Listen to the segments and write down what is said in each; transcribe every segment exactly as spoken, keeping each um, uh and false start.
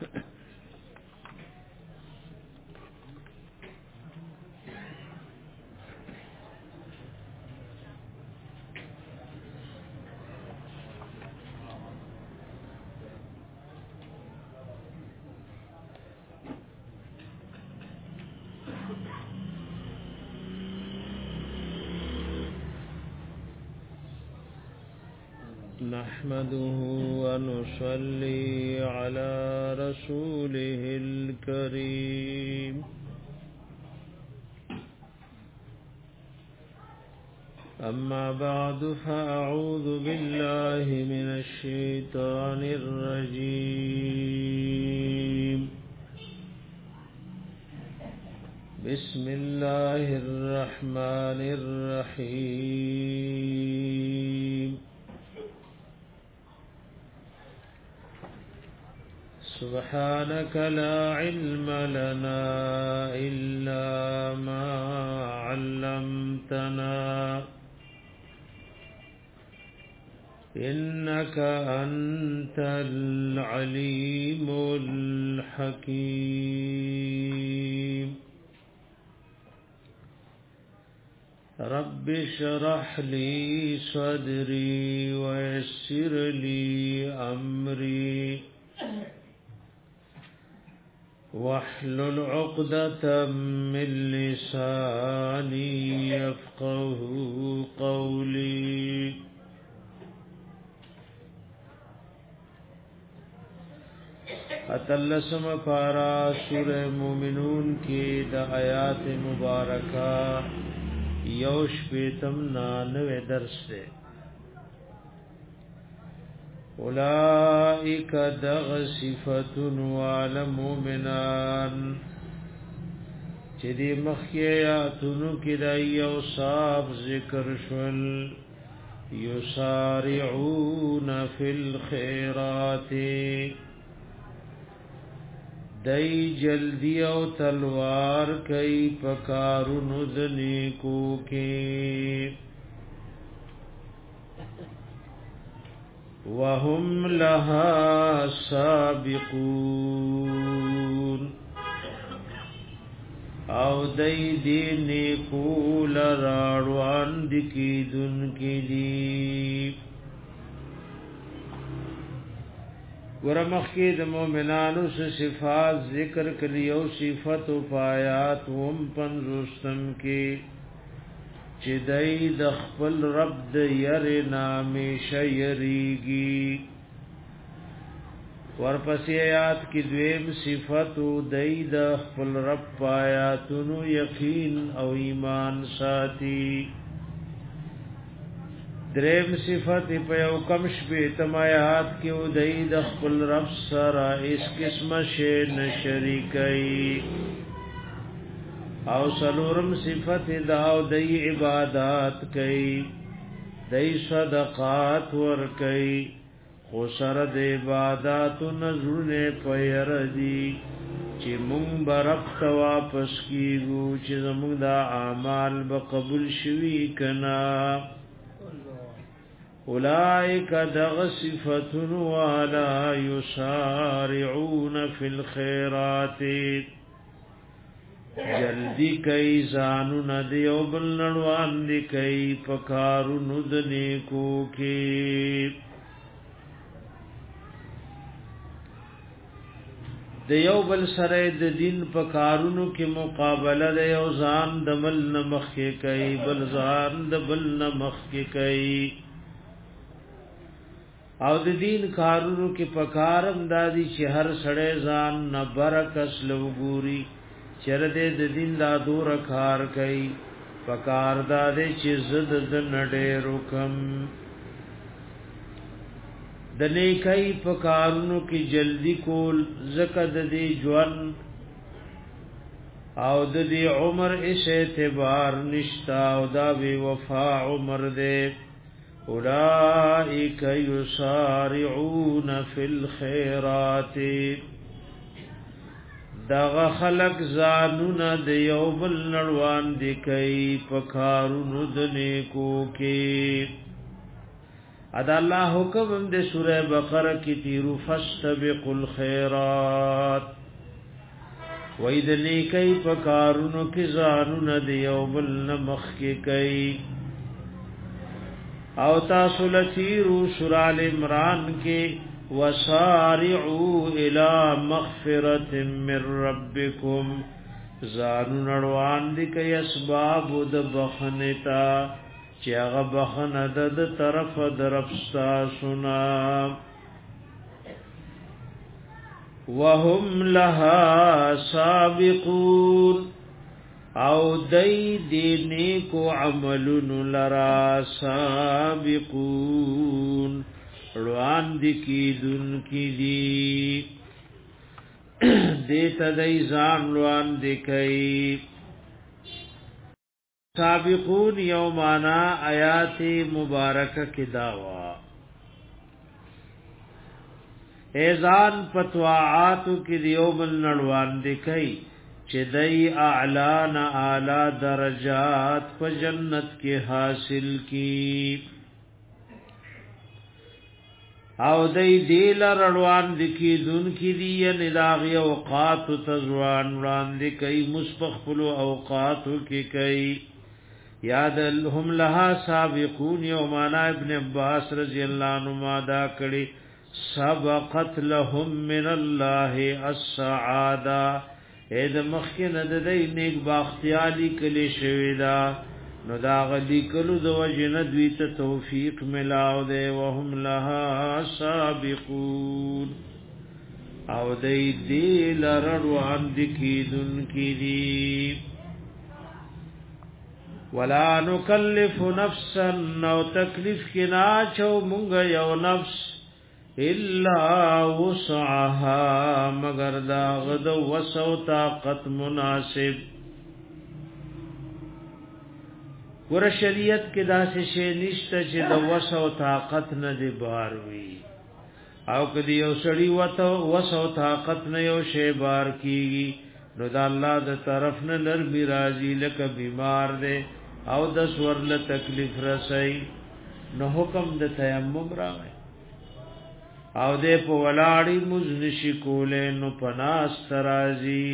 نحمده ونصلي على رسوله الكريم أما بعد فأعوذ بالله من الشيطان الرجيم بسم الله الرحمن الرحيم سبحانك لا علم لنا إلا ما علمتنا إنك أنت العليم الحكيم رب اشرح لي صدري ويسر لي أمري واحلل عقدة من لساني يفقه قولي اتلسم پارا سورہ مومنون کی دا آیات مبارکہ یوش پیتم نانوے درس دے اولائک دغ صفتن وعلى مؤمنان چدی مخیاتنو کی دا یوصاف ذکر شل یسارعون فی الخیرات دای جلدی او تلوار کئی پکارو ندنی کو کی وهم لها سابقون او دای دینی کول راړوان دکی دن کی دی ورمخی د مومنانو سے صفات ذکر کلیو صفت و پایات وم پنزوستم کی چی دای د خپل رب د یر نامی شیریگی ورپسی آیات کی دویم صفت و دای د خپل رب پایاتونو یقین او ایمان ساتی دریم صفت په یو کم شپې تمایات کې او دای د خپل رب سره اس قسم شی نشریکای او سلورم صفت دا او دای عبادت کوي دای صدقات ور کوي خو سره د عبادت نزونه پیر دی چې مونږ برب ته واپس کیږو چې زموږ د اعمال به قبول شوي کنا اولائک دغ صفتن ولا یسارعون فی الخیرات جلدی کئی زانو ندیو بلنڑوان دی کئی پکارو ندنی کو کی دیو بل سره د دین پکارونو کې مقابله د یو ځان د بل نمخ کې کئی بل ځان د بل نمخ کې کئی او د دین کارونو کې پکارم دادی چې هر سړی ځان نه برکس لوګوري چر دې د دین دا دور کار کوي پکار دادې چې زد د نډې رکم د نیکي پکارونو کې جلدی کول زکه د دې ژوند او د دې عمر ایش اعتبار نشتا او دا بی وفا عمر دې اولائک یسارعون فی الخیرات دغه خلق زانون د یوبل نړوان دی کوي پکارونو د نیکو کې ادا الله حکم د سوره بقره کې تیرو فاستبقوا الخيرات وید نیکی پکارونو کی زانون دیو بل نمخ کی کئی او تاسو لتیرو سورال عمران کی وسارعوا الى مغفرت من ربکم زانون اڑوان دی کئی اسباب د بخنتا چی اغا بخند د طرف درفستا سنا وهم لها سابقون او دای دینی کو عملن لرا سابقون روان دی کی دن کی دی دیتا دای زان روان دی کئی سابقون یومانا آیات مبارکہ کی دعوی ایزان پتواعاتو کی دیوبل نڑوان دکھئی چه دی اعلان اعلی درجات پا جنت کے حاصل کی او دی دیل رڑوان دکی دن کی دی نداغی اوقاتو تزوان ران دکی مسپخپلو اوقاتو کی کئی یاد هم لها سابقون یومانا ابن عباس رضی اللہ عنہ مادا کڑی سبقت لهم من الله السعاده اې د مخکې نه د دې نیک باختیالي کلی شوی دا نو دا غلی کلو د وجنه دوی ته توفیق ملاو دی وهم لها سابقون او دې دې لروان د کیدن کی دی ولا نکلف نفسا نو تکلیف کنا چو مونږ یو نفس الا وسعها مگر دا غد وسو طاقت مناسب ور شریعت کې داسې شی نشته چې د وسو طاقت نه دی بار وي او کدی یو سړی وته وسو طاقت نه یو شی بار کیږي نو دا الله د طرف نه نرمي راځي لکه بیمار دی او د سورل تکلیف رسي نو حکم د تیمم راغی او دې په ولاړی مزنشی کولې نو پناس ترازی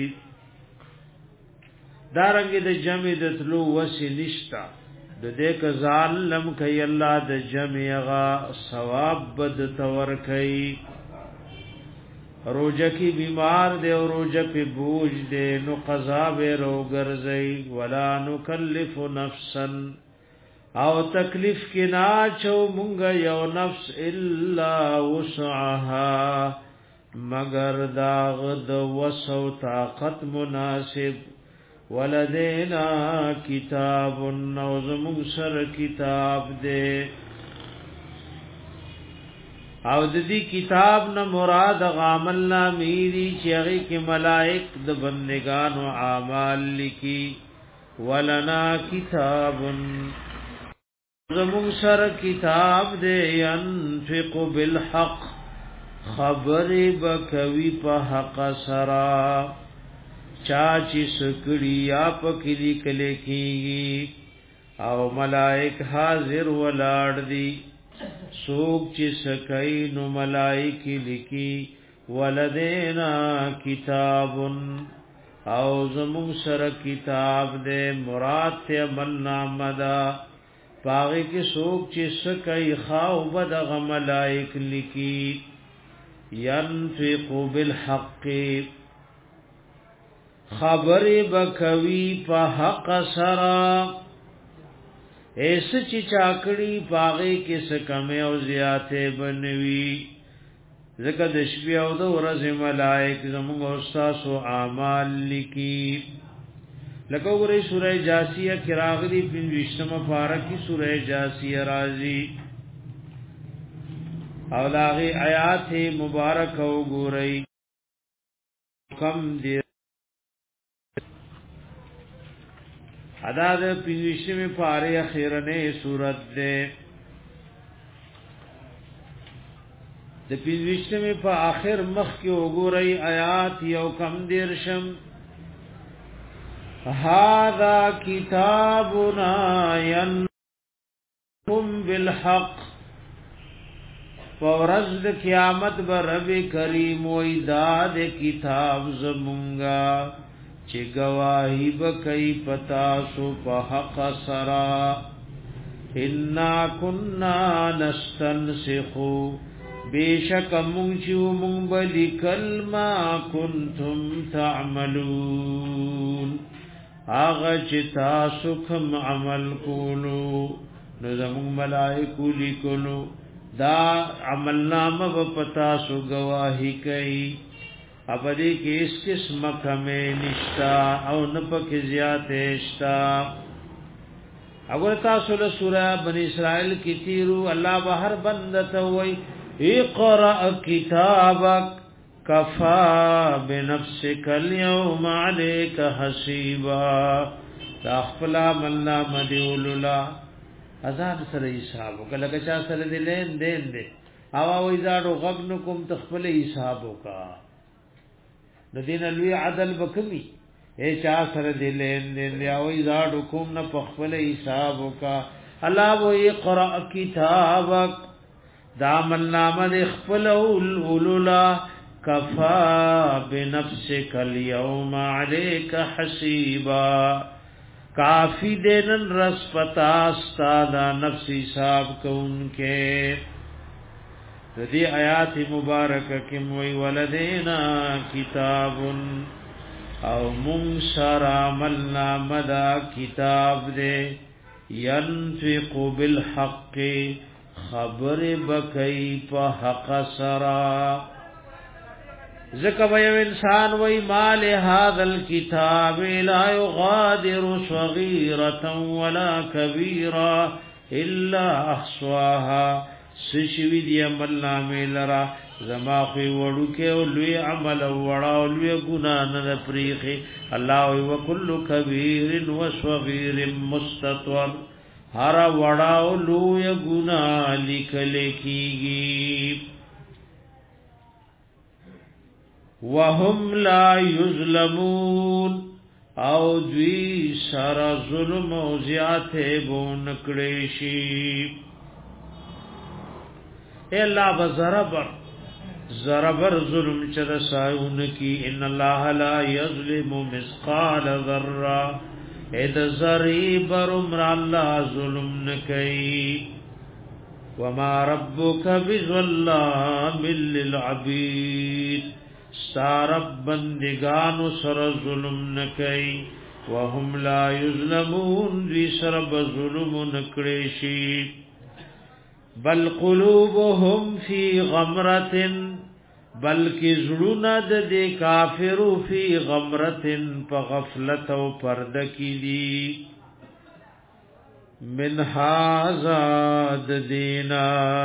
دارنګ د جمع د تلو وسی نشتا د دې کزال لم کوي الله د جمع غا ثواب بد تور کوي روزه کی بیمار دے او روزه په بوج دے نو قضا به رو ګرځي ولا نکلف نفسا او تکلیف کی ناچو مونگا یو نفس الا وسعها مگر داغد وسو طاقت مناسب ولدینا کتاب نوزمون سر کتاب دے او د دې کتاب نه مراد غامل نامیری چې هغه کې ملائک د بندگانو اعمال لیکي ولنا کتاب زمون سر کتاب دې ينفق بالحق خبر بکوي په حق سرا چاچی سکړی یا پکې لیکل کیږي او ملائک حاضر ولاړ دي سوک چی سکئی نو ملائکی لکی ولدینا کتابن او زمون سر کتاب دے مراد تے عمل نامدا پاغی کی سوک چی سکئی خواہ بدغ ملائک لکی ینفق بالحق خبر بکوی پا حق سرا ایس چی چاکڑی پاغی کس کمی او زیادے بنوی ذکر دشبی او دو رز ملائک زمونگ استاس و اعمال لکی لکو گرئی سورہ جاسیہ کراغلی پنوشتم پارکی سورہ جاسیہ رازی او لاغی آیات مبارک او گرئی کم دیر ادا د پنځشمه پاره اخیرنه صورت ده د پنځشمه په اخر مخ کې وګورئ آیات یو کم دیرشم هاذا کتابنا ینکم بالحق پورز د قیامت بر رب کریم وی داد کتاب زمونگا چه گواہی بکی پتاسو پا حق سرا انا کننا نستنسخو بیشک منچو من بلی کلما کنتم تعملون آغا چه تاسو کم عمل کولو نو زمون ملائکو لکلو دا عمل نام و پتاسو گواہی کئی ابدی کی اس قسم کمی نشتا او نپک زیادشتا اگر تاسو لسورہ بنی اسرائیل کی تیرو اللہ بہر بندتا ہوئی اقرأ کتابک کفا بنفسک اليوم علیک حسیبا تاخفلا ملنا مدیولولا ازاد سره حساب وکړه لکه چا سره دې لین دین دې اوا وې زاړو غبن کوم تخپل حساب وکا د دین لوی عدل وکمي اے چا سره دې لین دین دې او زاړو کوم نه تخپل حساب وکا الله و اقرا کتابک دامن نامه خپل اولولا کفا بنفسک اليوم عليك حسیبا کافی دینن رس پتا استادا نفسی صاحب کون کے ردی آیات مبارک کم وی ولدینا کتاب او منشر عملنا مدا کتاب دے ینفق بالحق خبر بکی پا حق سرا ذکر ویو انسان وی مال هذا الكتاب لا يغادر صغيرة ولا كبيرة الا احصاها سشوی دی عمل نامی لرا زماخی وڑو کے لوی عمل وڑا لوی گناہ نہ پریخی اللہ وکل کبیر و صغیر مستطور ہر وڑا لوی گناہ لکھلے کیگی وهم لا یظلمون او دوی سر ظلم او زیاته بون کړي اے الله بزربر زربر ظلم چر سایون کی ان الله لا یظلم مثقال ذره اذ ذری برمر الله ظلم نکئی وما ربک بظلام للعبید سارب بندگانو سر ظلم نکئی وهم لا یظلمون دی سرب ظلم نکڑیشی بل قلوبهم فی غمرت بلکی زړونه د دې کافرو فی غمرت په غفلت او پرده کې دي من هاذا د دینا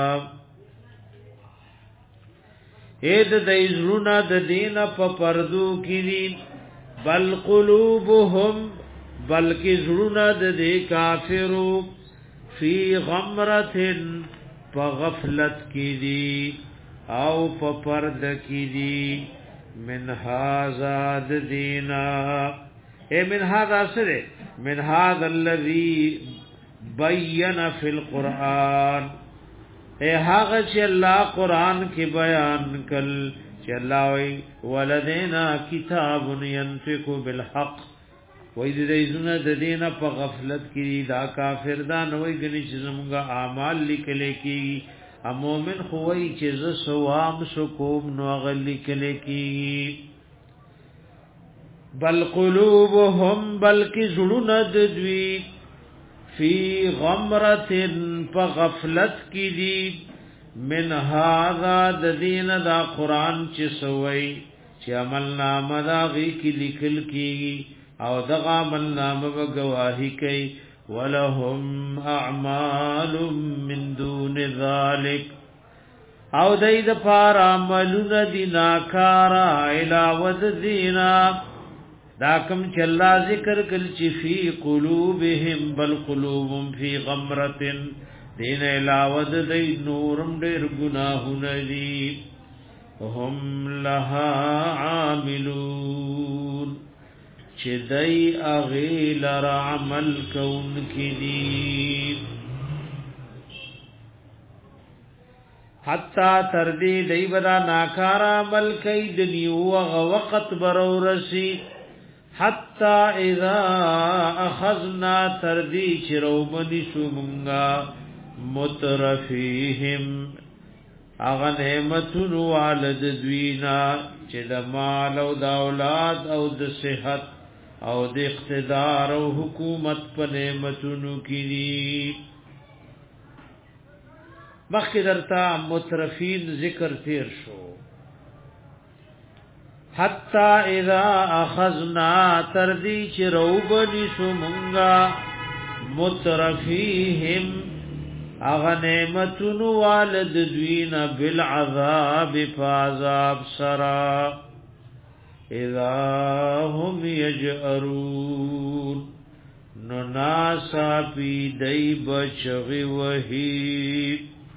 اې د دې زړونه د دینا په پردو کې دي بل قلوبهم بلکی زړونه د دې کافرو فی غمرت په غفلت کې دي او په پرد کې دي من هاذا دینا اے من هاذا سره من هاذا الذي بین فی القرآن اے هغه چې الله قرآن کې بیان کړ چې الله وی ولدینا کتاب ينفق بالحق وې دې زونه د دینه په غفلت کې دا کافر دا نوې غني چې زموږه اعمال لیکل کې ا مومن خو وی چې ز سوام سو کوم نو غلی کله کې بل قلوبهم بلکی زړونه د دوی فی غمرت په غفلت کې دي من هاذا د دین دا قران چې سوی چې عمل نامه دا غي کې لیکل کې او دغه عمل نامه گواہی کوي ولهم اعمال من دون ذلك او دای د پار عملونه دي ناکارا علاوه دینا دا کوم چې الله ذکر کړي چې فی قلوبهم بل قلوبهم فی غمرة دین علاوه د نورم ډیر گناهونه دي هم لها عاملون چې دای اغه لر عمل کون کی دي حتا تر دې دی بدا ناکار عمل کوي د نیو وقت برورسی حتا اذا اخذنا تر دې چروبني شومنګا مترفیهم اغه نعمتونو والد دوینا چې د مال او د اولاد او د صحت او د اقتدار او حکومت په نعمتونو کې دي. مخکې درته مترفین ذکر تیر شو. حتا اذا اخذنا تردی چې روبنی شو مونږه مترفیهم اغه نعمتونو والد دوینا بالعذاب فعذاب سرا اذا هم یجئرون نو ناسا پی دی بچغی وحی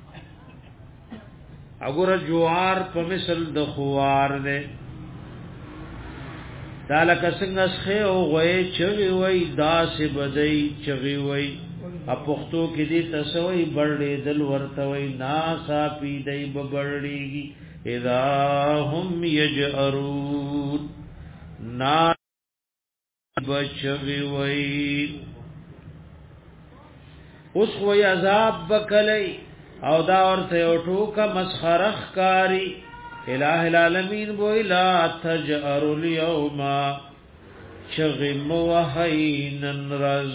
اگر جوار په مثل د خوار نه دالک څنګه ښه او غوي چغي وای داس بدای چغي وای اپختو کې دي تسوي بړړې دل ورته وای ناسا پی دی ببړړېږي اذا هم یجئرون نا بچغي وای اوس وای عذاب بکلی او دا ورته ټوکه مسخرخ کاری الہ العالمین بوئی لا تجئر اليوم شغم وحین رز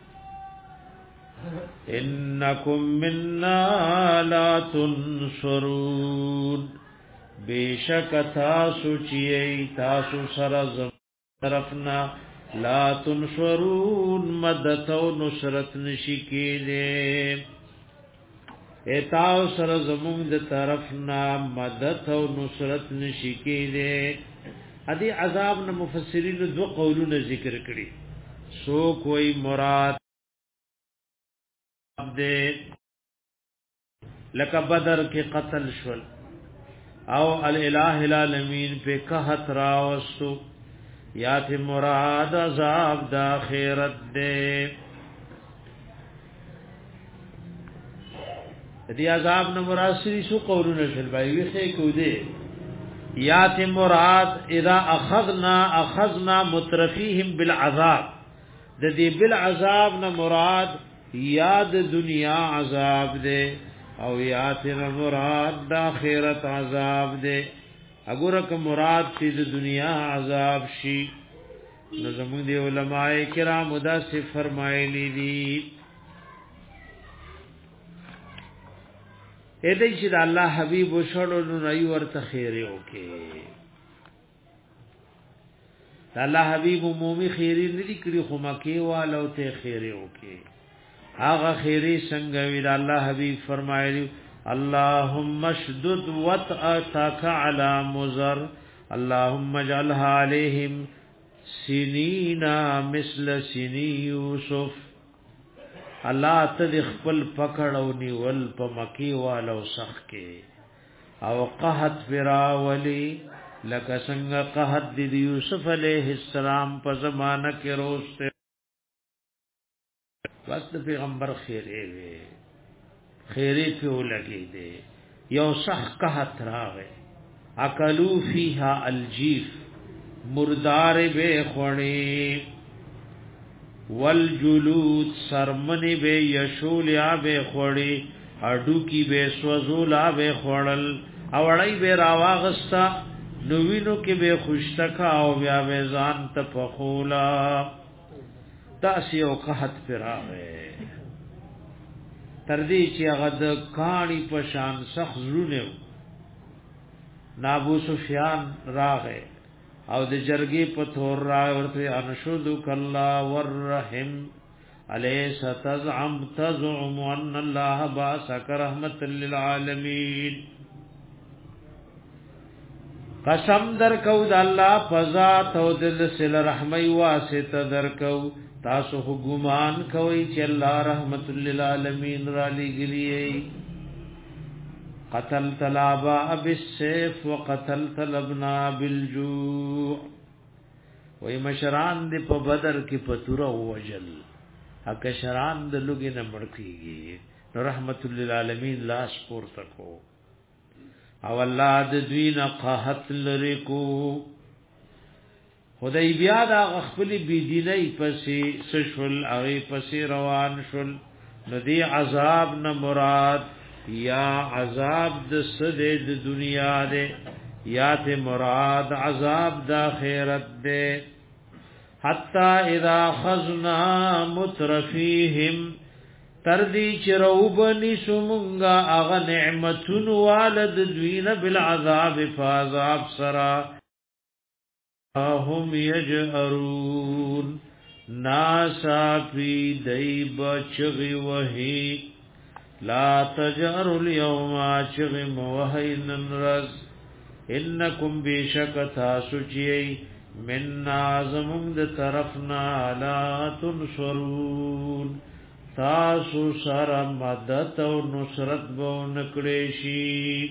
انکم مننا لا تنصرون بیشک تاسو چیئی تاسو سرزم طرفنا لا تنصرون مدد و نصرت نشکی دے ایتاو سر زمون د طرفنا مدد او نصرت نشکی دے. ادي عذاب نه مفسرین دو قولونه ذکر کړي. سو کوئی مراد دے لکه بدر کې قتل شول او الالہ العالمین په قحط راوستو یا ته مراد عذاب د آخرت دے. دی عذاب نہ مراد سری سو قولون شل بای وی خې کو دی یات مراد اذا اخذنا اخذنا مترفیهم بالعذاب د دې بالعذاب نہ مراد یاد دنیا عذاب دے او یات نہ مراد د آخرت عذاب دے. اگر که مراد چې د دنیا عذاب شي نو زموږ دی علماء کرام دا څه فرمایلی دي اې دې چې الله حبيب وشړو نو نئی ورته خیره وکي. الله حبيب عمومي خیره ندي کړی خو مکه والو ته خیره وکي. هغه خیره څنګه وی الله حبيب فرمایلی اللهم اشدد وطأتك على مزر اللهم اجعلها عليهم سنين مثل سني يوسف. الله ته خپل پکړ او نیول په مکی والو سخ کې او قحط فراولی لکه څنګه قحط د یوسف علیه السلام په زمانہ کې روسته وخت پیغمبر خیره وی خیره په لګی دی یو سخ قحط راغی اکلوا فیها الجیف مردار به خونی والجلود سرمنی بے یشولیا بے خوڑی اڈو کی بے سوزولا بے خوڑل اوڑی بے راواغستا نوینو کی بے خوشتکا او بیا بے زان تپخولا تاسی او قحط پر آگئے تردی چی اغد کانی پشان سخ زرونیو نابو سفیان راغے او د جرګي په تور را ورته انشود کلا ورحم الیس تزعم تزعم ان الله باسک رحمت للعالمین. قسم در کو د الله فزات او د سل رحمی واسطه در کو تاسو ګمان کوي چې الله رحمت للعالمین را لګلی. قتل تلابا بالسيف وقتل تلبنا بالجوع. وای مشران دی په بدر کې پتور وجل اکه شران د لوګي نه مړ کیږي نو رحمت للعالمین لاس پور تکو او الله د دوی نه قحط لري کو خدای بیا دا خپل بی دیني پسې سشل هغه پسې روان شول ندی عذاب نه مراد یا عذاب د سده د دنیا ده یا ته مراد عذاب د آخرت ده حتا اذا خذنا مترفیهم تردی چروبنی سمنگا اغا نعمتن والد دوین بالعذاب فعذاب سرا هم یجئرون ناسا پی دیب چغی وحی لا تجعر اليوم چغی موحی ننرز انکم بیشک تاسو چیئی من نازمون د طرفنا لا تنصرون تاسو سره مدد او نصرت بو نکړې شي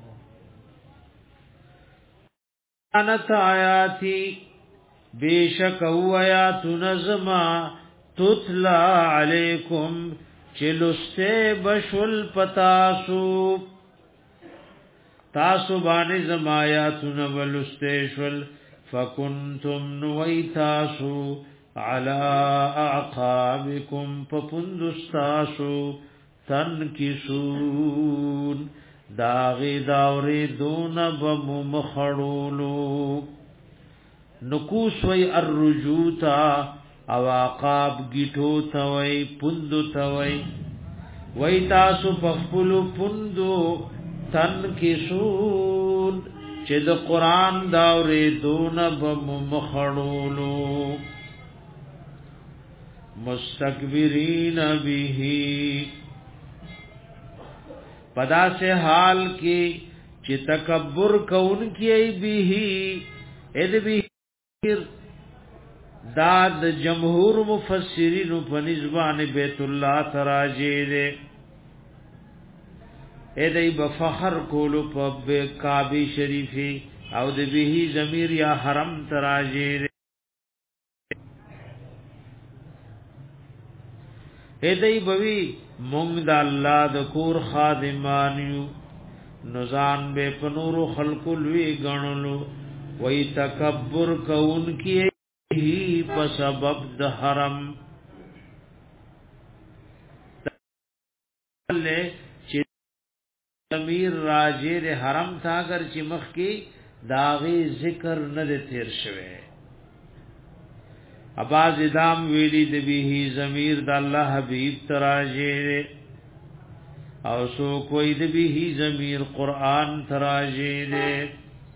انت آیاتی بیشک او آیات نظما تتلا علیکم چلسته بشل پتاسو تاسو باندې زما آیات نولسته شل فکنتم نویتاسو على اعقابكم فپندستاسو تنکسون داغی داوری دون بم مخړولو نکوس وی الرجوتا او عقاب گیٹو توی پندو توی وی تاسو پخپلو پندو تنکسون چه د قرآن داوری دون بم مخړولو مستکبرین به پدا سے حال کی چی تکبر کون کی به اید به داد جمهور مفسرین په نسبان بیت الله تراجی دے ایدی بفخر کولو په کعبه شریفی او د به ضمیر یا حرم تراجی دے ایدی بوی مونږ د الله د کور خادمانیو نزان به پنورو خلق لوی غنلو وای تکبر کون کی ہی په سبب د حرم له چې امیر راجه د حرم تا اگر چې مخ کی داغي ذکر نه تیر شوه اباز ادام ویلی د به ضمیر د الله حبیب تراجه او سو کوئی د به ضمیر قران تراجه دے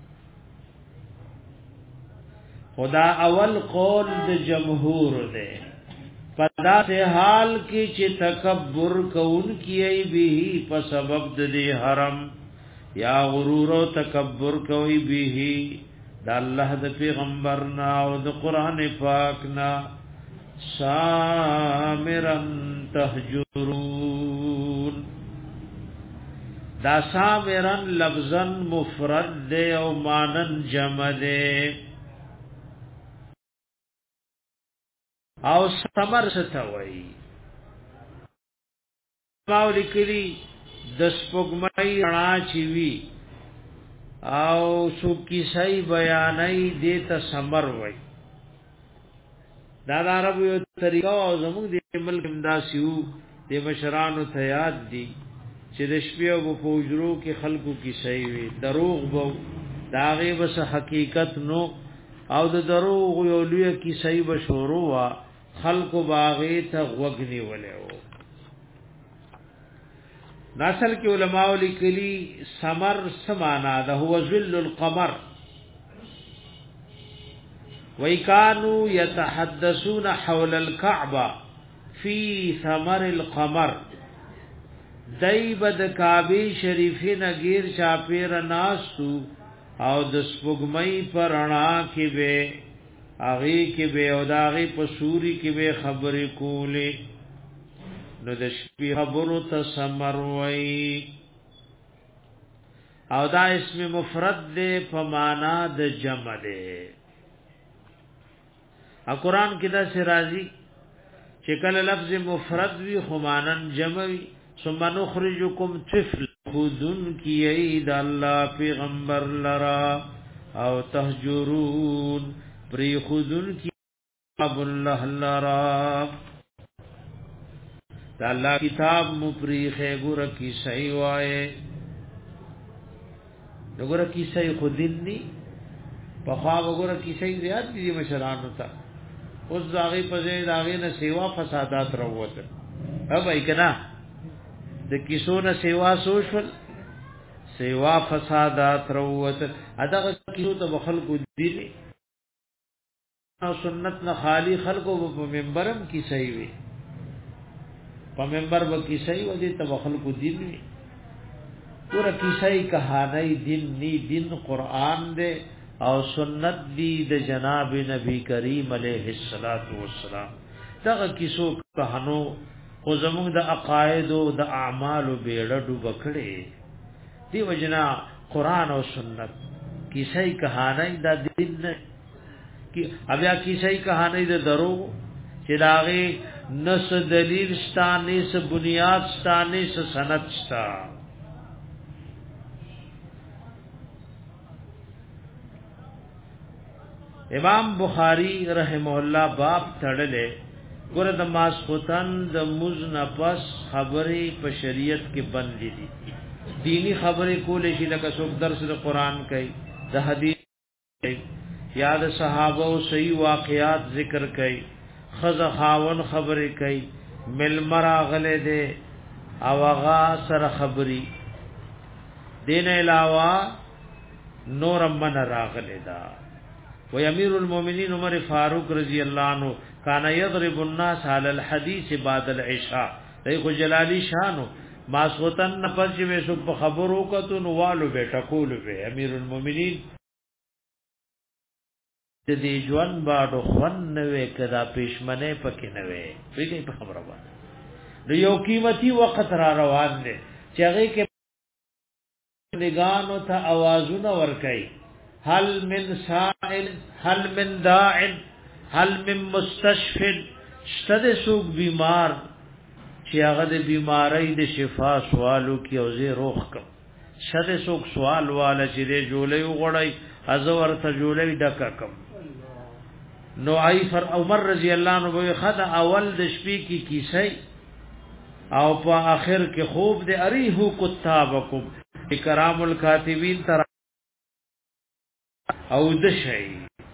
خدا اول قول د جمهور دے پدا سے حال کی چې تکبر کون کیئی به په سبب د حرم یا غرور او تکبر کوي به د الله د پیغمبر نا او د قران پاک نا سامرن تهجرون دا سامرن لفظن مفرد دے او مانن جمع دے او سمر ستوي ماولی کلی د سپوږمۍ رڼا چی وی او سو کیسای بیانای دیتا سمر وای دا د عربو یو طریقه او زموږ د ملک امداسیو د مشرانو ته یاد دي چې د شپې او په وجرو کې خلکو کیسای وي دروغ بو دا غي بس حقیقت نو او د دروغ یو لوی کیسای بشورو وا خلکو باغی ته وګنی ولې ناسل کی علماء لیکلی سمر سمانا ده هو ظل القمر وَيْكَانُوا يَتَحَدَّثُونَ حَوْلَ الْكَعْبَةِ فِي ثَمَرِ الْقَمَرِ دایب د کعبه شریفه نگیر چاپیر ناسو او د سپوږمۍ پر اڼا کې به اغي کې به او داغي په سوري کې به خبرې کولې نو د شپې خبرو ته سمر وای او دا اسم مفرد دې په معنا د جمع دې ا قرآن کې دا سرازي چې کله لفظ مفرد وي خمانن جمع وي ثم نخرجكم طفلا خودن کی اید اللہ پیغمبر لرا او تهجرون پری خودن کی کتاب اللہ لرا دا اللہ کتاب مپریخ گورا کی صحیح وائے گورا کی صحیح خودن نی پخواب گورا کی صحیح زیاد دی مشرانو تا اس داغی پزید آغی نا سیوا فسادات رووتا اب ای کنا د کیسو نا سیوا سوشول سیوا فسادات رووتا اداغ کیسو تا بخلقو دیلی او سنت نا خالی خلقو با ممبرم کی صحیح وی پا ممبر با کی صحیح و دی تا بخلقو دیلی پورا کی صحیح کہانی دین نی دین قرآن دے او سنت دی د جناب نبی کریم علیہ الصلات والسلام دغه کیسو کہانو او زموږ د عقاید او د اعمال بیړه ډوب کړي دی وجنا قران او سنت کیسه کہانی د دین نه کی بیا کیسه کہانی د درو چې داغه نس دلیل شتا نس بنیاد شتا نس سند شتا امام بخاری رحمه الله باب تړلې ګور د ماسختن د مزنفس خبرې په شریعت کې بندې دي دینی خبرې کولې شي لکه څوک درس د قران کوي د حدیث یا د صحابه او صحیح واقعات ذکر کوي خزه خاون خبرې کوي مل مراغله دي او هغه سره خبري دین علاوه نور من راغله دا و امیر المؤمنین عمر فاروق رضی اللہ عنہ کانا یضرب الناس علی الحدیث بعد العشاء دیکھو جلالی شانو ماسوتن نفس میں سب خبروں کا تو نوالو بے ٹکولو بے امیر المؤمنین دی جوان باڑو خون نوے کدا پیشمنے پکی نوے بیگئی پا خبر آبان دو یو قیمتی وقت را روان دے چاگئی کے نگانو تا آوازون ورکائی هل من سائل هل من داع هل من مستشفى شتد سوق بیمار چې هغه د بیماری د شفا سوالو کې او زه روغ کم شتد سوق سوال والا چې د جولې وغړای ازور ته جولې ډکا کم نو عیفر عمر رضی الله عنه خدا اول د شپې کې کی کیسه او په اخر کې خوب د اریحو کتابکم کرام الکاتبین تر او د شی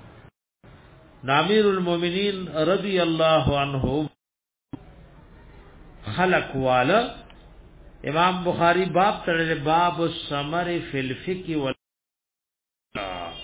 امیر المؤمنین رضی اللہ عنہ خلق والا امام بخاری باب تړل باب الثمر فی الفقه وال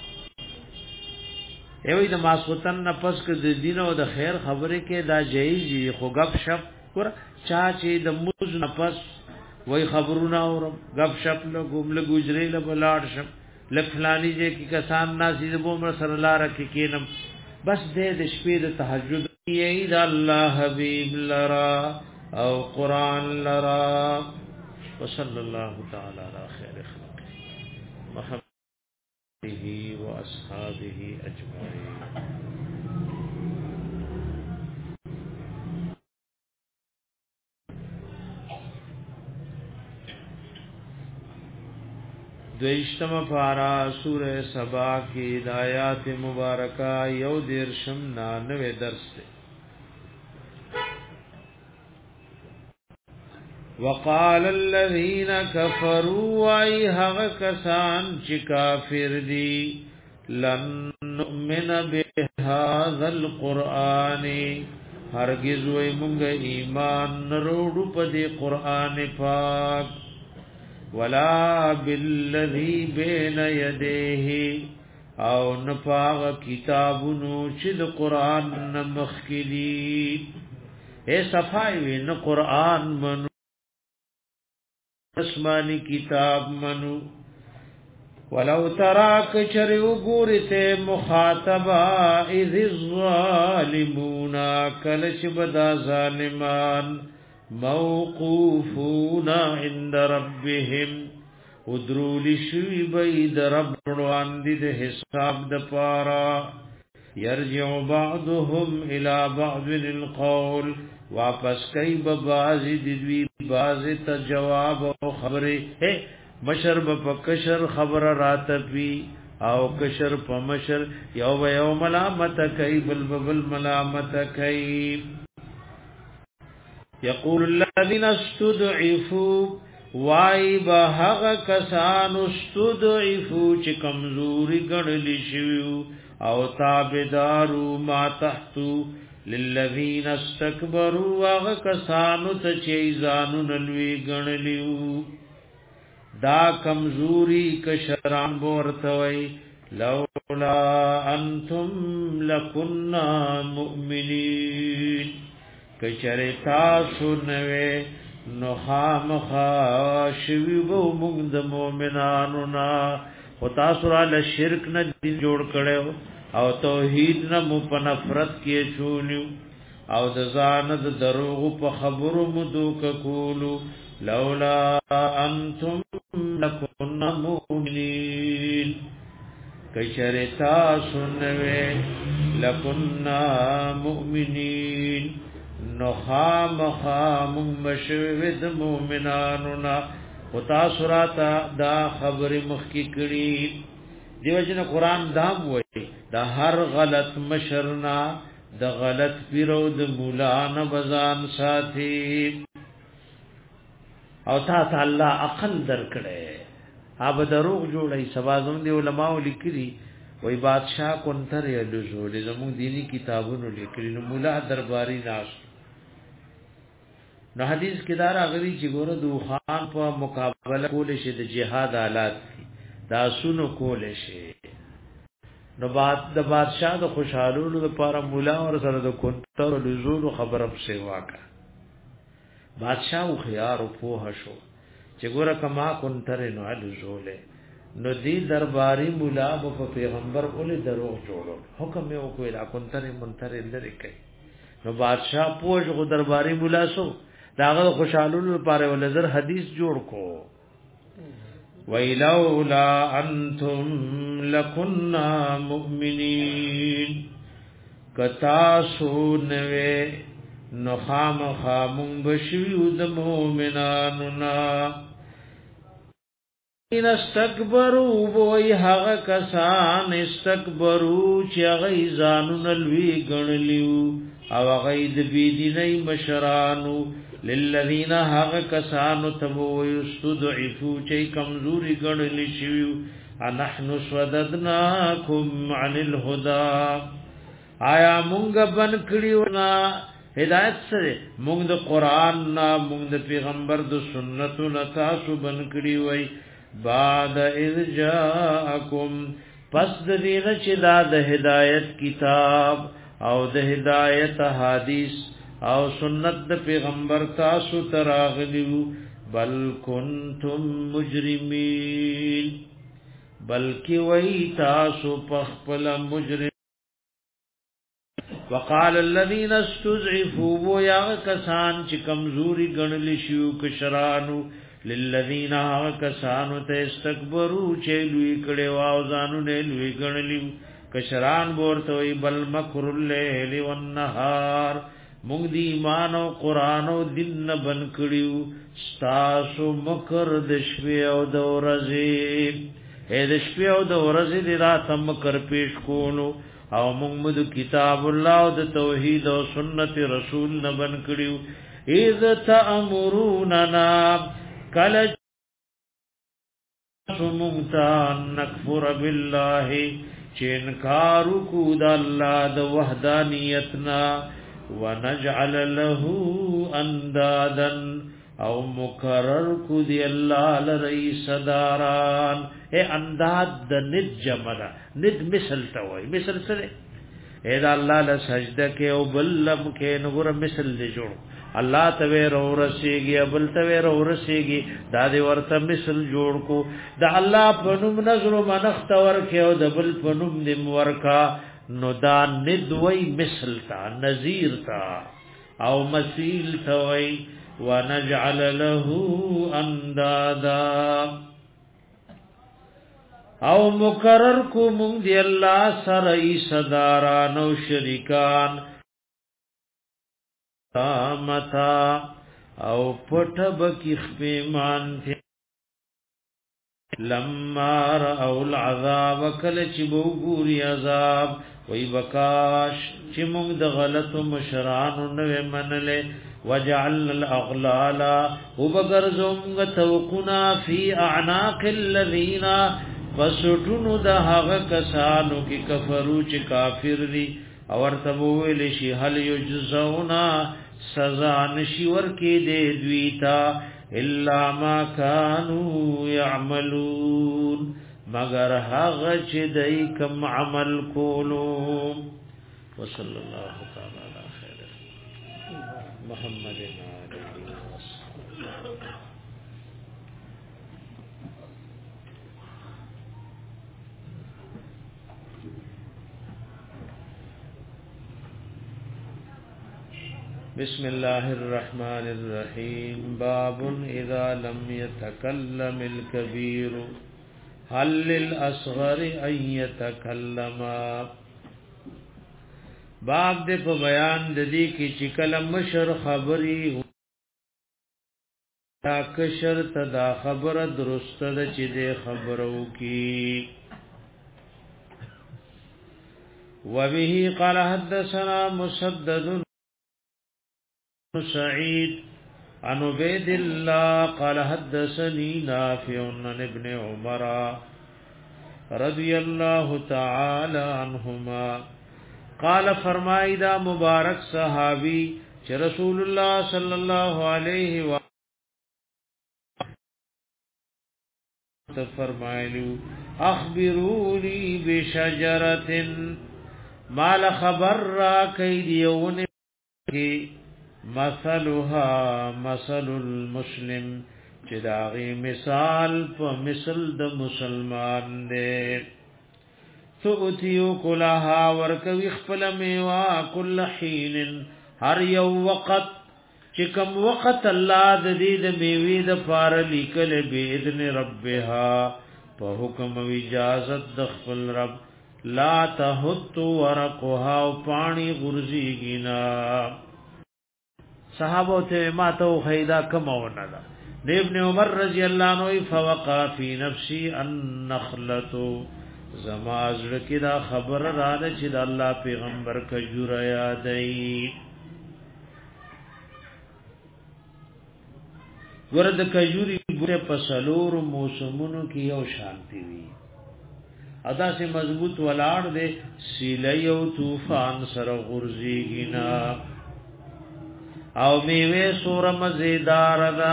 ایوی د ماسوتن نفس ک د دین او د خیر خبره کې دا جایز خو غب شپ ور چا چې د موز نفس وای خبرونه اور غب شپ له ګمله گجری له بلاړ شپ لفلانی جے کی کسان ناسی زبو مر صلی اللہ رکی کینم بس دے د شپې د تهجد یید الله حبیب لرا او قران لرا وصلی الله تعالی علی خیر خلق محمد و اصحابہ اجمعین دویشتم پارا سورہ سبا کی آیات مبارکہ یو دیرشم نانوے درس دے وقال الذین کفروا ای حق کسان چی کافر دی لن نؤمن بهذا القرآن ہرگز وی منگ ایمان نروڑو پا دی قرآن پاک ولا بالذی بین یدیه او نپاغ کتابونو چد قرآن نمخکلی اے صفائی وی نا قرآن منو اسمانی کتاب منو ولو تراک چریو گورتے مخاطبا اذ الظالمون کلچ بدا ظالمان موقوفون عند ربهم ودرول شوی بید رب روان دی ده حساب ده پارا يرجع بعضهم الى بعض القول واپس کئی ببازی دوی بازی تا جواب او خبری مشر بپکشر خبر راتبی او کشر پمشر یو یو ملامت کئی بلبل ملامت کئی یقول الذين استضعفوا وای بهغ کسان استضعفوا چې کمزوري ګڼل شي او تابعدارو ما تحتو للذین استكبروا واغ کسانو ته چې ځانو نلوي ګڼلیو دا کمزوري کشران ورتوي لولا انتم لكنا مؤمنین کچرتا سنوي نو خامخا شوی بو موږ د مؤمنانو نا او تاسو را له شرک نه دین جوړ کړو او توحید نه مو په نفرت کې چونیو او د ځان د دروغ په خبرو مو دوک کولو لولا انتم لكنا مؤمنین کشرتا سنوي لكنا مؤمنین نو خام خام مشوید مومنانو نا و تاثراتا دا خبر مخی کری دیو جن قرآن دام وی دا هر غلط مشرنا دا غلط پیرو دا مولانا بزان ساتی او تا تا اللہ اقل در کڑے آب دروغ جوڑای سبازم دی علماء لکری وی بادشاہ کنتر یا لزولی زمون دینی کتابونو لکری نو مولا درباری ناسو نو حدیث کې دا راغلی چې ګوره د خان په مقابله کول شي د جهاد آلات دا سونو کول شي نو بعد د بادشاہ د خوشحالولو لپاره مولا اور سره د کنتر لزول خبره په سیوا کا بادشاہ خو خيار او په شو چې ګوره کما کنتر نو لزول نو دی درباری مولا په پیغمبر اول دروغ جوړو حکم یې وکړ لا کنتر منتر لري کوي نو بادشاہ پوج غو درباری مولا سو داغه خوشالولو لپاره ولزر حدیث جوړ کو ویلولا انتم لکنا مؤمنین کتا سو نوے نخام خامون بشویو د مومنانو نا ان استکبروا وای هغه کسان استکبروا چې هغه ځانو نلوي ګڼلیو او غید بی دیني مشرانو للذین هغه کسانو تبو یستضعفوا چې کمزوري ګڼل شي انحن سوددناکم عن الهدى آیا مونږ بن کړیو نا هدایت سره مونږ د قران نا مونږ د پیغمبر د سنتو نا تاسو بن کړی وای بعد اذ جاءکم پس د دې چې دا د هدایت کتاب او د هدایت حدیث او سنت د پیغمبر تاسو تراغلیو بل کنتم مجرمین بلکی وی تاسو پخپل مجرم وقال الذين استضعفوا ويا کسان چې کمزوري ګڼل شيو کشرانو للذين کسانو ته استكبروا چې لوی کړي واو ځانو نه لوی ګڼلیو کشران ورته وی بل مکر الليل والنهار مونږ دی ایمان او قران او دین بن کړیو تاسو مکر د شپې او د ورځې اې د شپې او د ورځې د رات مکر پیش کولو او مونږ مد کتاب الله او د توحید او سنت رسول نه بن کړیو اذ تأمروننا کل سمونتان نکفر بالله چې انکار کو د الله د وحدانیتنا ونجعل له اندادا او مقرر کو دی الله لرئیس داران اے انداد د ند جمع ند مثل توي مثل سره اے دا الله له سجده کې او بلم کې نور مثل دی جوړ الله ته ور رسیږي بل ته ور رسیږي دا دی ورته مثل جوړ کو دا الله په نوم نظر منخت ورکه او د بل په نوم دې ورکا نو دا ندوی مثل تا نظیر تا او مثیل توي ونجعل له اندادا او مقرر کو مونږ دی الله سره ای صداران او شریکان متا او پټ بکی خپیمان تھی لما رأو العذاب کل چی بو گوری عذاب وی بکاش چی مونږ د غلط مشرانو نوې منلې وجعلنا الاغلال وبغرزم توقنا فی اعناق الذین فسټونو د هغه کسانو کې کفرو چې کافر دي او ورته ویل شي هل یجزونا سزا نشي ورکې دې دویتا الا ما كانوا يعملون مگر هغه چې دای کوم عمل کولو وصلی الله تعالی علی خیر محمد بسم الله الرحمن الرحيم باب اذا لم يتكلم الكبير هل للاصغر ان يتكلم باب دې په بیان د دې کې چې کلم مشر خبري تا کشر تدا خبره درسته ده چې دې خبرو کې وبه قال حدثنا مسدد سعيد عن عبيد الله قال حدثني نافع عن ابن عمر رضي الله تعالى عنهما قال فرمایدا مبارک صحابی چې رسول الله صلی الله علیه و سلم فرمایلو اخبروني بشجره مال خبر را کیدیونه کی مثلها مثل المسلم چې داغي مثال په مثل د مسلمان دی تؤتیو کلها ورکوی خپل میوا کل حین هر یو وقت چې کوم وخت الله د دې د میوي د فار لیکل به اذن ربها په حکم او اجازه د خپل رب لا تهت ورقها او پانی غرزیږي صحابو ته ما ته خیدا کمونه ده ابن عمر رضی الله عنه فوقع فی نفسی النخلۃ زما زړه کې دا خبر را ده چې د الله پیغمبر کجور یادای ورته کجوري ګره په سلور موسمونو کې یو شانتی وي ادا سے مضبوط ولاړ دے سیلی او طوفان سره غرزیږي نا او میوه سور مزیدار دا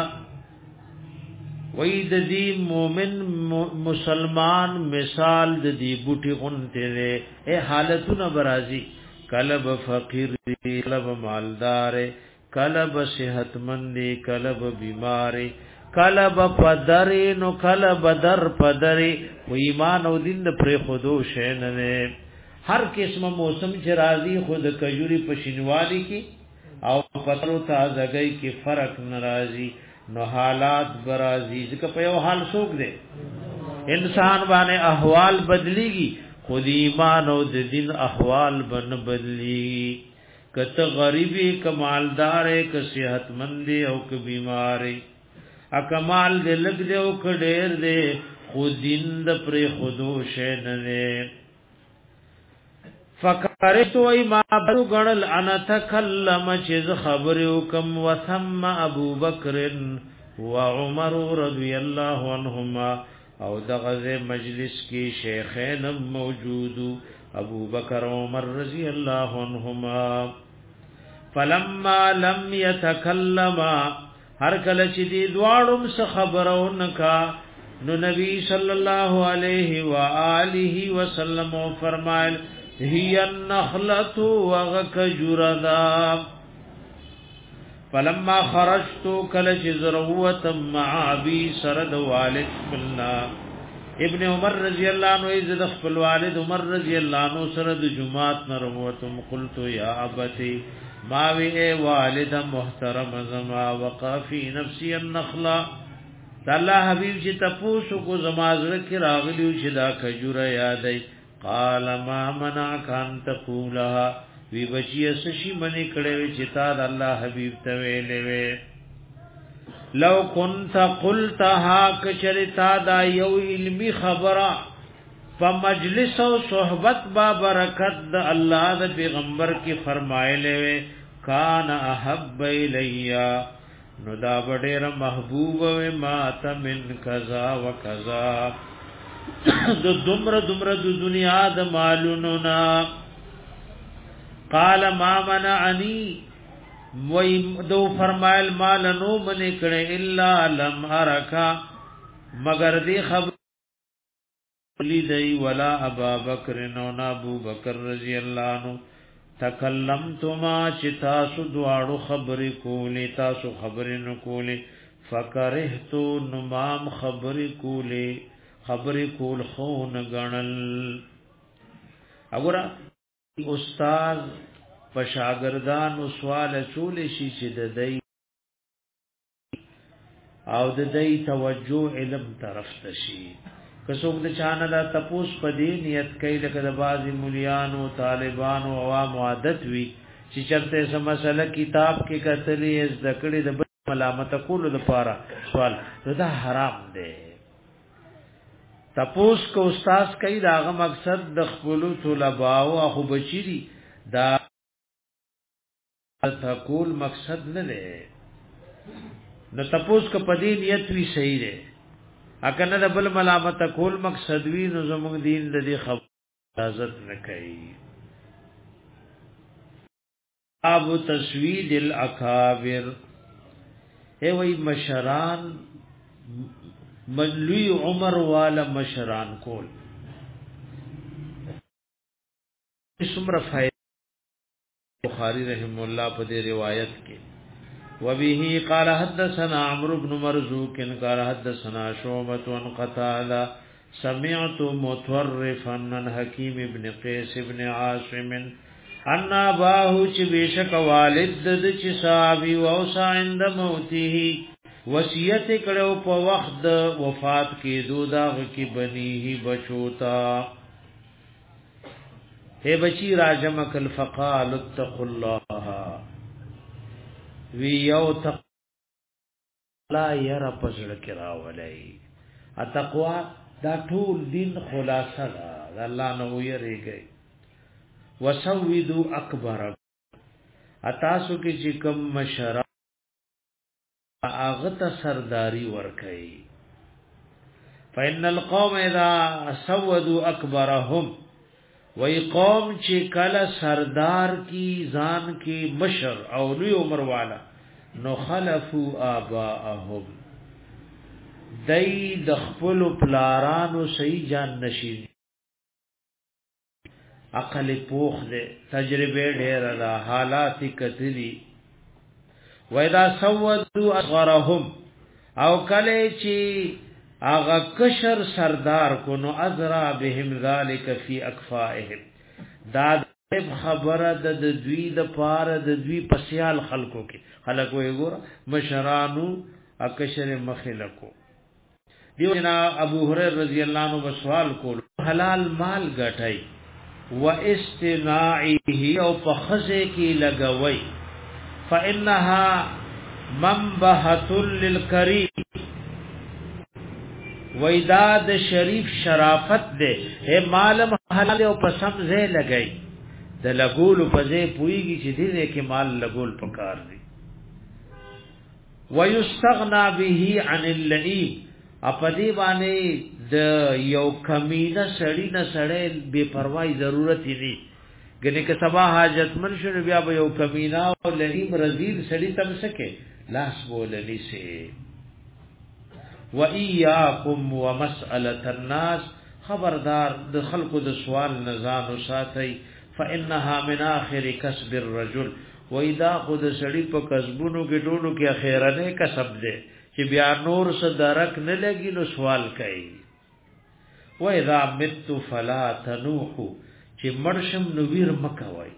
وی د دې مومن مسلمان مثال د دې بوټي غونته له اے حالتونه برازي کلب فقیر دی کلب مالدار کلب صحتمند دی کلب بیمار کلب پدری نو کلب در پدری و ایمان او دین پر خودو شین نه هر قسم موسم چې راځي خود کجوري پښینوالی کی او پترو تازګي کې فرق ناراضي نو حالات برازي ځکه په یو حال څوک دی انسان باندې احوال بدليږي خود ایمان او د دین احوال بن بدلی کته غریبی کمالدار ک صحتمند او ک بیماری ا کمال دې لګ دې او ک ډېر دې خود دین د پر خودو شین نه فکرت و ما بلو غړل انا تکلم چې خبرو کم وثم ابو بکر و عمر رضی الله عنهما او دغه مجلس کې شیخین موجود ابو بکر و عمر رضی الله عنهما فلما لم يتكلما هر کله چې دی دواړو څخه خبرونه کا نو نبی صلی الله علیه و آله وسلم فرمایل هي النخلة وغكجردا فلما خرجت كلج ذروه مع ابي سرد والد قلنا ابن عمر رضی الله عنه اذ خپل والد عمر رضی الله عنه سرد جمعات نروتم قلت يا ابتي ما وی والد محترم زما وقع في نفسي النخلة الله حبیب چې تاسو کو زمازره کې راغلیو چې دا کجوره یادای قال ما منعك ان تقولها وی بچی سشي منی کړي چې تا د الله حبیب ته ویلې وې لو كنت قلتها کچرتا دا یو علمی خبره فمجلس او صحبت با برکت د الله د پیغمبر کی فرمایلې وې کان احب الیا نو دا ډېر محبوب و ما ته من کذا وکذا د دمر دمر د دنیا د مالونو نا قال ما منعنی وی دو فرمایل مال نو من کړه الا لم ارکا مگر دی خبر لیدی ولا ابا بکر نو ابو بکر رضی اللہ عنہ تکلمتما چتا سو دواړو خبرې کولې تاسو خبرې نو کولې فکرهتو نمام خبرې کولې خبرې کول خو نه غنل وګوره استاد په شاګردانو سوال چولې شي چې د دې او د دې توجه علم طرف ته شي کڅوګ د چانه دا تپوس په دې نیت کوي لکه د بازي مليانو طالبانو عوام عادت وي چې چرته سم مسله کتاب کې کتلې از دکړې د ملامت کولو لپاره سوال دا حرام دی تپوس کو استاد کوي داغه مقصد د خپل طلباء او خو بچی دا تقول مقصد نه دی نو تپوس کو په دې نیت وی صحیح دی اکنه د بل ملامت کول مقصد وی نو زموږ دین د دې خبر اجازه نه کوي ابو تسوید الاکابر اے وای مشران ملوی عمر والا مشران کول اسمر فائد بخاری رحم الله په دې روایت کې وبه قال حدثنا عمرو بن مرزوق قال حدثنا شعبة عن قتادة سمعت متورفا عن حكيم بن قيس بن عاصم ان اباه چې بشک والد د چې صحابي او عند موته وصیت کړو په وخت وفات کې دوداغ کې بنيه بچوتا اے بچی راجمک الفقال اتقوا الله وی یو تق لا یرا پزړه کې راولای اتقوا دا ټول دین خلاصه ده الله نو یریږي وسودو اکبر اتاسو کې چې کوم مشرا اغه سرداری ور کوي فإن القوم اذا سودوا اکبرهم وی قوم چې کله سردار کی ځان کی مشر او لوی عمر والا نو خلفو آباءهم دای د خپل پلارانو صحیح جان نشي عقل پوخ دے تجربه ډیر را حالات کتلی وإذا سودوا اصغرهم او کله چې اغا کشر سردار کو نو ازرا بهم ذالک فی اکفائهم دا خبره د دوی د پار د دوی پسیال خلقو کې خلقو یې ګور مشرانو اکشر مخلقو دیو جنا ابو هريره رضی الله عنه سوال کول حلال مال غټای و استناعه او فخذه کې لګوي فانها منبهه للکریم وېداد شریف شرافت دے اے مال حلال او پسم زې لګئی د لګول په زې پويږي چې دې کې مال لګول پکار دي ويستغنى به عن اللئیم اپدی باندې د یو کمینه سړی نه سړی بے پروايي ضرورت دي ګنې که سبا حاجت من شنو بیا به یو کمینه او لئیم رذیل سړی تم سکے لاس بوللی سي وَإِيَّاكُمْ وَمَسْأَلَةَ النَّاسِ خبردار د خلقو د سوال نزان او ساتي فإنها من آخر کسب الرجل وإذا خود سړی په کسبونو کې ټولو کې اخیرنه کسب ده چې بیا نور څه درک نه لګي نو سوال کوي وإذا مت فلا تنوحوا چې مرشم نو ویر مکوي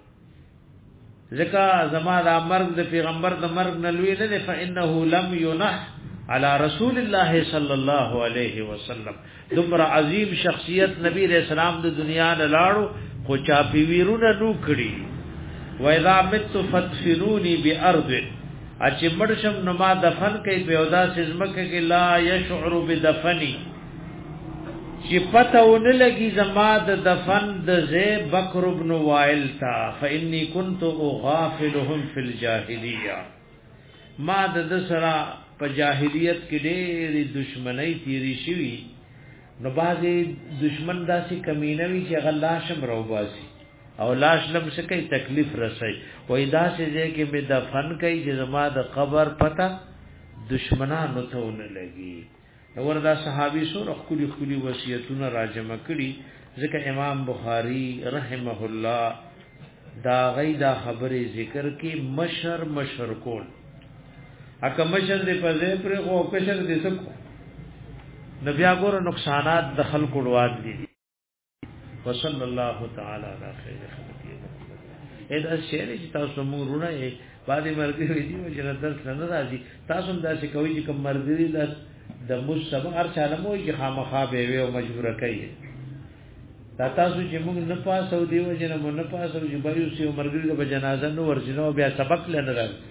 ځکه زما د مرګ د پیغمبر د مرګ نه لوي نه فإنه لم ينح علی رسول الله صلی الله علیه وسلم دمر عظیم شخصیت نبی علیہ السلام د دنیا نه لاړو خو چا پی ویرونه نو کړی و اذا مت فتفنونی بارض اچ مرشم نما دفن کوي په اودا سزمکه کې لا یشعر بدفنی چې پته ونه لګي زما د دفن د زی بکر ابن وائل تا فإني كنت اغافلهم في الجاهليه ما د سرا په جاهلیت کې ډېری دشمنی تیری شوی نو بازي دشمن داسې کمینوي چې غلاشم روباسي او لاش لم سکی تکلیف رسي وای داسې ځکه می دفن کوي چې زما د قبر پته دشمنانو ته ونه لګي نو وردا صحابي سره خولي خولي وصیتونه راجمع کړي ځکه امام بخاري رحمه الله دا غیدا خبره ذکر کې مشر مشر کول اکه مشر دې په دې پر او کشر دې سب نبي اګور نقصانات د خلق وړواد دي وصلی الله تعالی علی خیر خلقه اې دا شعر چې تاسو موږ رونه یې باندې مرګ وی دي چې درس نه راځي تاسو دا څه کوي چې کوم مرګري د د مصب هر چاله مو چې خامخا به وي او مجبور کوي دا تاسو چې موږ نه پاسو دی و چې نه نه پاسو چې بایو سی مرګري د جنازه نو ورجنو بیا سبق لنه راځي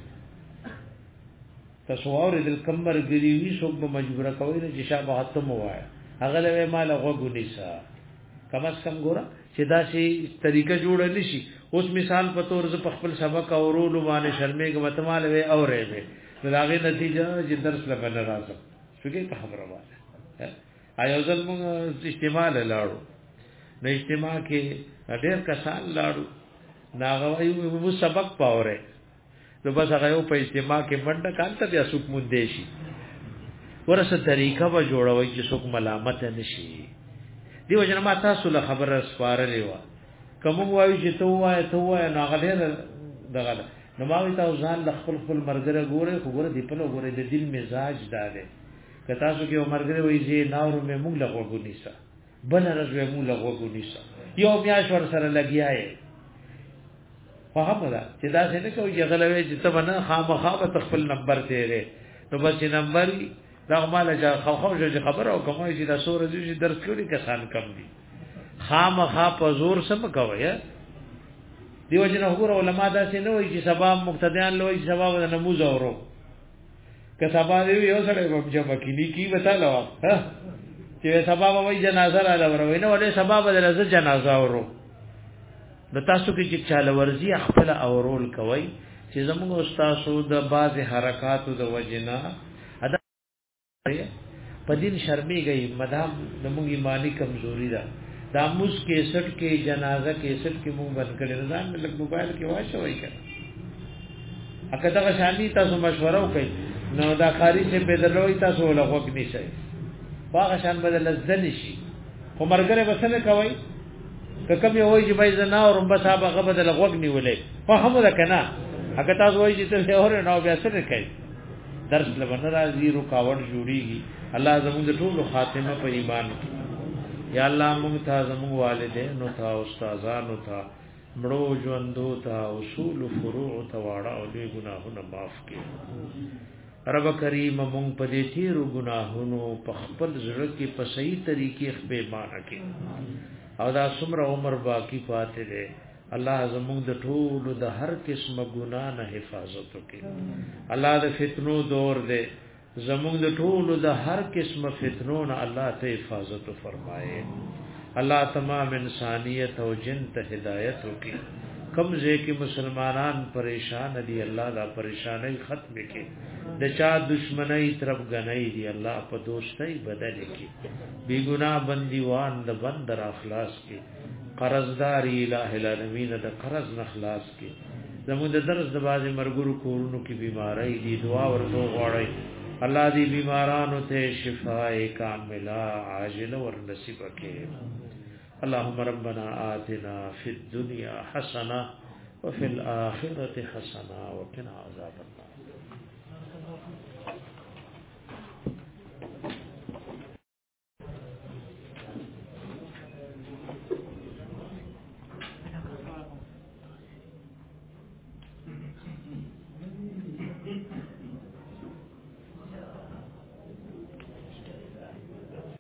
تاسو اورې د کمر ګریوي څوک به مجبور کوي چې شابه ختم وای هغه له مال غوګونی سا کم از کم ګوره چې دا شی طریقه جوړ نشي اوس مثال په تور ز خپل سبق اورولو باندې شرمېګ متمال وي اورې به داغه نتیجه چې درس لګا نه راځي څنګه په خبره وایي آیا ځل موږ استعمال لاړو نو اجتماع کې ډېر کسان لاړو ناغوي مو سبق پاوره نو بس هغه په اجتماع کې منډه کانته بیا څوک مونږ دی شي ورسه طریقه و جوړوي چې څوک ملامت نشي دیو جن ما تاسو له خبره سپارلې و کوم وایي چې ته وایې ته وایې نو هغه دغه نو ما وی تاسو ځان د خپل خپل مرګره ګوره خو ګوره دی په لور ګوره د دل مزاج داله که تاسو کې مرګره وایي چې ناور مې موږ له وګونی سا بل راځو موږ له وګونی سا یو میاش ور سره لګیاي فهم دا چې دا څنګه کوي چې غلوي چې ته باندې خامخا به خپل نمبر تیرې نو بس نمبر دا مال جا خو خو خبر او کومه چې دا سور دي درس کړي کسان کم دي خامخا په زور سم کوي دیو جن وګوره علما دا څنګه وایي چې سبا مقتدیان لوي سبا د نماز اورو که سبا دی یو سره په جمع کې نیکی وتاله ها چې سبا وایي جنازه را لوروي نو ولې سبا بدل جنازه اورو نو تاسو کې چې چاله ورزي خپل اورول کوي چې زموږ استادو د باز حرکاتو د وجنا ادا پدین شرمېږي مدام زموږ ایمانی کمزوري ده دا موس کې سټ کې جنازه کې سټ کې مونږ بند کړي ځان لږ موبایل کې واچوي کړه اګه دا شامي تاسو مشوره وکړئ نو دا خاري څخه بدلوي تاسو له وګ نشي واغه شان بدل ځل شي خو مرګره وسنه کوي ککم یو وایي چې بای زنا او رب صاحب هغه بدل غوګ نیولې په هم ده کنه هغه تاسو وایي چې ته اور نه بیا سره کوي درس لبن راځي رکاوټ جوړيږي الله زموږ د ټولو خاتمه په ایمان یا الله موږ ته زموږ والدینو ته استادانو ته مړو ژوندو ته اصول فروع ته واړه او دې ګناهونه معاف کړي رب کریم موږ په دې تیرو ګناهونو په خپل زړه کې په صحیح طریقې خپې مان کړي او دا څومره عمر باقی پاتې ده الله زموږ د ټولو د هر قسمه ګناه نه حفاظت وکړي الله د فتنو دور ده زموږ د ټولو د هر قسمه فتنو نه الله ته حفاظت فرمایي الله تمام انسانیت او جن ته هدایت وکړي کم ځکه مسلمانان پریشان دي الله دا پریشانای ختم کړي د چا دشمنی طرف غنۍ دي الله په دوستۍ بدل کړي بی ګناه بندیوان د بندر اخلاص کړي قرضدار الہ العالمین د قرض نخلاص کړي زموږ د درس د بازي مرګورو کورونو کې بیماری دي دعا ورته غواړي الله دې بیمارانو ته شفاء کامله عاجله ور نصیب کړي اللهم ربنا آتنا فی الدنيا حسنه وفي الاخره حسنه وقنا عذاب النار